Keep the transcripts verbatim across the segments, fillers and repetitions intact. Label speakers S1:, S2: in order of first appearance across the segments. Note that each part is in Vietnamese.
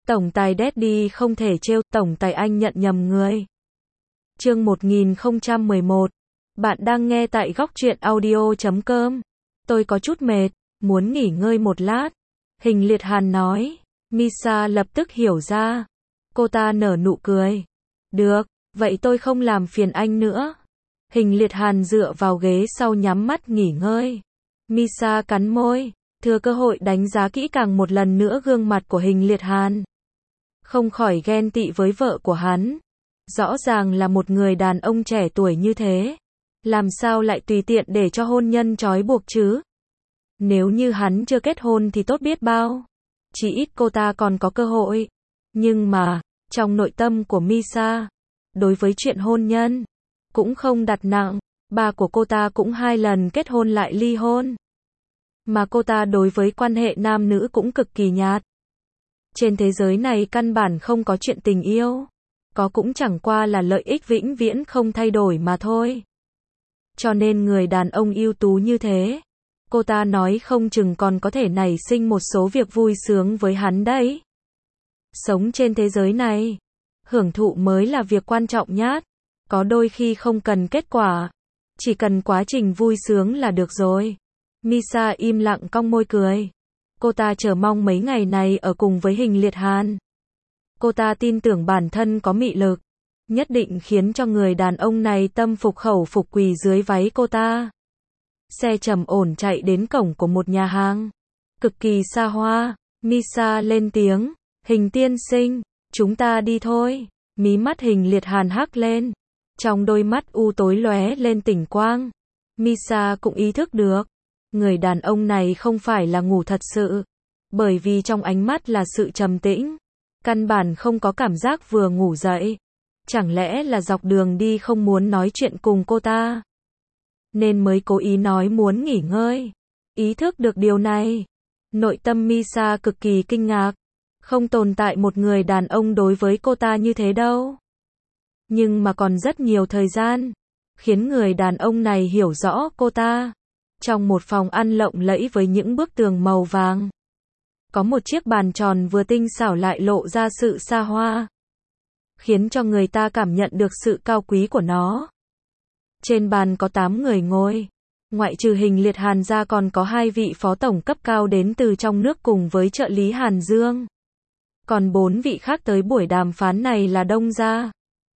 S1: Tổng tài Daddy không thể trêu, tổng tài anh nhận nhầm người. Chương một nghìn không trăm mười một. Bạn đang nghe tại góc truyện audio chấm com. Tôi có chút mệt, muốn nghỉ ngơi một lát. Hình Liệt Hàn nói. Misa lập tức hiểu ra. Cô ta nở nụ cười. Được, vậy tôi không làm phiền anh nữa. Hình Liệt Hàn dựa vào ghế sau nhắm mắt nghỉ ngơi. Misa cắn môi, thừa cơ hội đánh giá kỹ càng một lần nữa gương mặt của Hình Liệt Hàn. Không khỏi ghen tị với vợ của hắn. Rõ ràng là một người đàn ông trẻ tuổi như thế. Làm sao lại tùy tiện để cho hôn nhân trói buộc chứ? Nếu như hắn chưa kết hôn thì tốt biết bao. Chỉ ít cô ta còn có cơ hội. Nhưng mà, trong nội tâm của Misa, đối với chuyện hôn nhân, cũng không đặt nặng. Bà của cô ta cũng hai lần kết hôn lại ly hôn. Mà cô ta đối với quan hệ nam nữ cũng cực kỳ nhạt. Trên thế giới này căn bản không có chuyện tình yêu. Có cũng chẳng qua là lợi ích vĩnh viễn không thay đổi mà thôi. Cho nên người đàn ông ưu tú như thế, cô ta nói không chừng còn có thể nảy sinh một số việc vui sướng với hắn đấy. Sống trên thế giới này, hưởng thụ mới là việc quan trọng nhất. Có đôi khi không cần kết quả, chỉ cần quá trình vui sướng là được rồi. Misa im lặng cong môi cười. Cô ta chờ mong mấy ngày này ở cùng với Hình Liệt Hàn. Cô ta tin tưởng bản thân có mị lực, nhất định khiến cho người đàn ông này tâm phục khẩu phục quỳ dưới váy cô ta. Xe trầm ổn chạy đến cổng của một nhà hàng, cực kỳ xa hoa. Misa lên tiếng, Hình tiên sinh, chúng ta đi thôi. Mí mắt Hình Liệt Hàn hắc lên, trong đôi mắt u tối lóe lên tỉnh quang. Misa cũng ý thức được, người đàn ông này không phải là ngủ thật sự, bởi vì trong ánh mắt là sự trầm tĩnh, căn bản không có cảm giác vừa ngủ dậy. Chẳng lẽ là dọc đường đi không muốn nói chuyện cùng cô ta, nên mới cố ý nói muốn nghỉ ngơi. Ý thức được điều này, nội tâm Misa cực kỳ kinh ngạc. Không tồn tại một người đàn ông đối với cô ta như thế đâu. Nhưng mà còn rất nhiều thời gian, khiến người đàn ông này hiểu rõ cô ta. Trong một phòng ăn lộng lẫy với những bức tường màu vàng, có một chiếc bàn tròn vừa tinh xảo lại lộ ra sự xa hoa, khiến cho người ta cảm nhận được sự cao quý của nó. Trên bàn có tám người ngồi, ngoại trừ Hình Liệt Hàn ra còn có hai vị phó tổng cấp cao đến từ trong nước cùng với trợ lý Hàn Dương. Còn bốn vị khác tới buổi đàm phán này là Đông gia.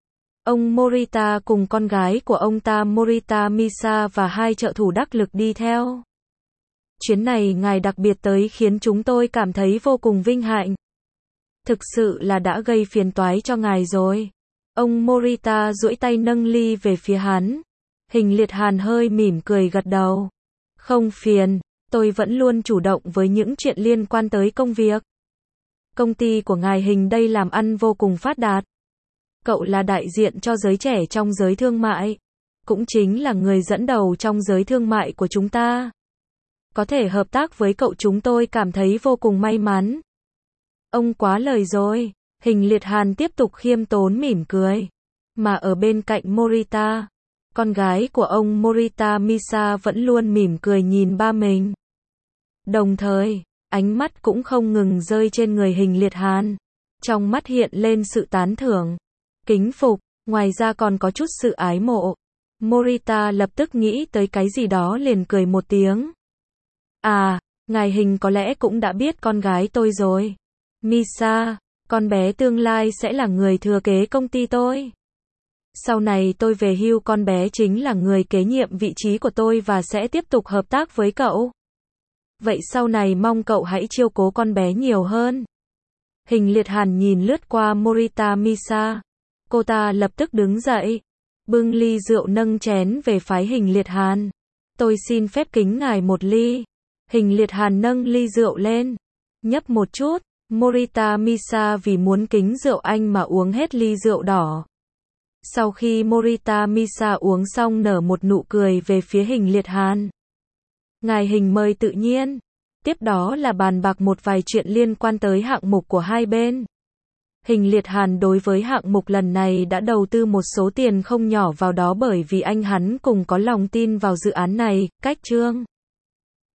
S1: Ông Morita cùng con gái của ông ta Morita Misa và hai trợ thủ đắc lực đi theo. Chuyến này ngài đặc biệt tới khiến chúng tôi cảm thấy vô cùng vinh hạnh. Thực sự là đã gây phiền toái cho ngài rồi. Ông Morita duỗi tay nâng ly về phía hắn. Hình Liệt Hàn hơi mỉm cười gật đầu. Không phiền, tôi vẫn luôn chủ động với những chuyện liên quan tới công việc. Công ty của ngài Hình đây làm ăn vô cùng phát đạt. Cậu là đại diện cho giới trẻ trong giới thương mại, cũng chính là người dẫn đầu trong giới thương mại của chúng ta. Có thể hợp tác với cậu chúng tôi cảm thấy vô cùng may mắn. Ông quá lời rồi. Hình Liệt Hàn tiếp tục khiêm tốn mỉm cười. Mà ở bên cạnh Morita, con gái của ông Morita Misa vẫn luôn mỉm cười nhìn ba mình. Đồng thời, ánh mắt cũng không ngừng rơi trên người Hình Liệt Hàn. Trong mắt hiện lên sự tán thưởng, kính phục, ngoài ra còn có chút sự ái mộ. Morita lập tức nghĩ tới cái gì đó liền cười một tiếng. À, ngài Hình có lẽ cũng đã biết con gái tôi rồi. Misa, con bé tương lai sẽ là người thừa kế công ty tôi. Sau này tôi về hưu con bé chính là người kế nhiệm vị trí của tôi và sẽ tiếp tục hợp tác với cậu. Vậy sau này mong cậu hãy chiếu cố con bé nhiều hơn. Hình Liệt Hàn nhìn lướt qua Morita Misa. Cô ta lập tức đứng dậy, bưng ly rượu nâng chén về phái Hình Liệt Hàn. Tôi xin phép kính ngài một ly. Hình Liệt Hàn nâng ly rượu lên, nhấp một chút. Morita Misa vì muốn kính rượu anh mà uống hết ly rượu đỏ. Sau khi Morita Misa uống xong nở một nụ cười về phía Hình Liệt Hàn. Ngài Hình mời tự nhiên. Tiếp đó là bàn bạc một vài chuyện liên quan tới hạng mục của hai bên. Hình Liệt Hàn đối với hạng mục lần này đã đầu tư một số tiền không nhỏ vào đó bởi vì anh hắn cùng có lòng tin vào dự án này. Cách Trương